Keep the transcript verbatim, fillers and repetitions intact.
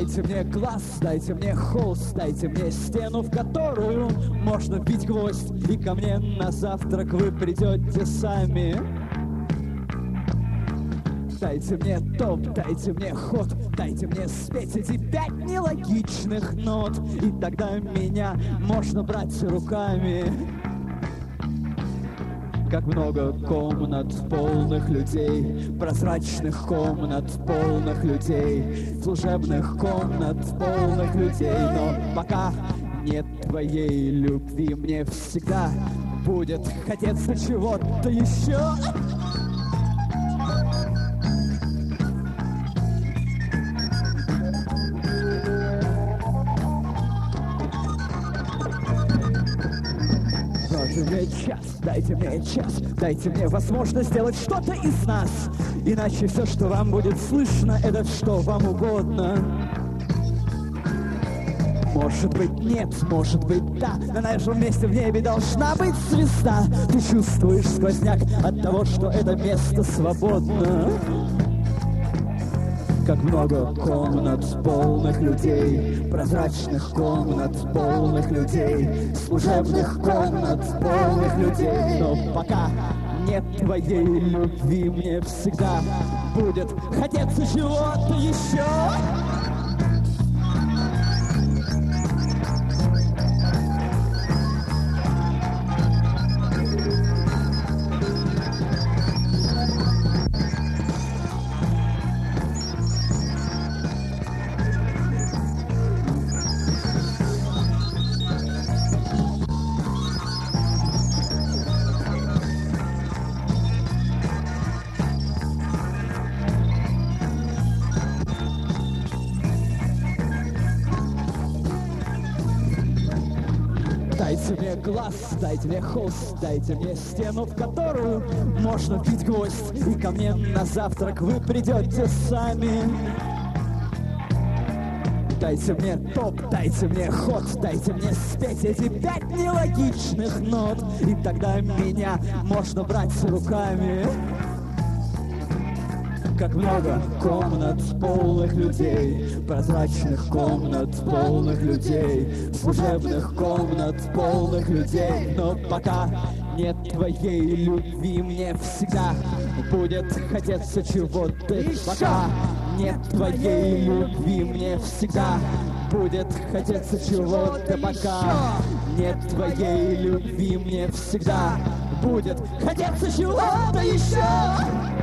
Дайте мне глаз, дайте мне холст, дайте мне стену, в которую можно вбить гвоздь, и ко мне на завтрак вы придете сами. Дайте мне топ, дайте мне ход, дайте мне спеть эти пять нелогичных нот, и тогда меня можно брать руками. Как много комнат полных людей, прозрачных комнат полных людей, служебных комнат полных людей. Но пока нет твоей любви, мне всегда будет хотеться чего-то еще. Дайте мне час, дайте мне час, дайте мне возможность сделать что-то из нас. Иначе все, что вам будет слышно, это что вам угодно. Может быть нет, может быть да, на нашем месте в небе должна быть звезда. Ты чувствуешь сквозняк от того, что это место свободно. Как много комнат полных людей, прозрачных комнат полных людей, служебных комнат полных людей. Но пока нет твоей любви, мне всегда будет хотеться чего-то еще. Дайте мне глаз, дайте мне холст, дайте мне стену, в которую можно вбить гвоздь, и ко мне на завтрак вы придете сами. Дайте мне топ, дайте мне ход, дайте мне спеть эти пять нелогичных нот, и тогда меня можно брать руками. Как много комнат полных людей, прозрачных комнат полных людей, служебных комнат полных людей. Но пока нет твоей любви, мне всегда будет хотеться чего-то еще. Пока нет твоей любви, мне всегда будет хотеться чего-то. Пока нет твоей любви, мне всегда будет хотеться чего-то еще.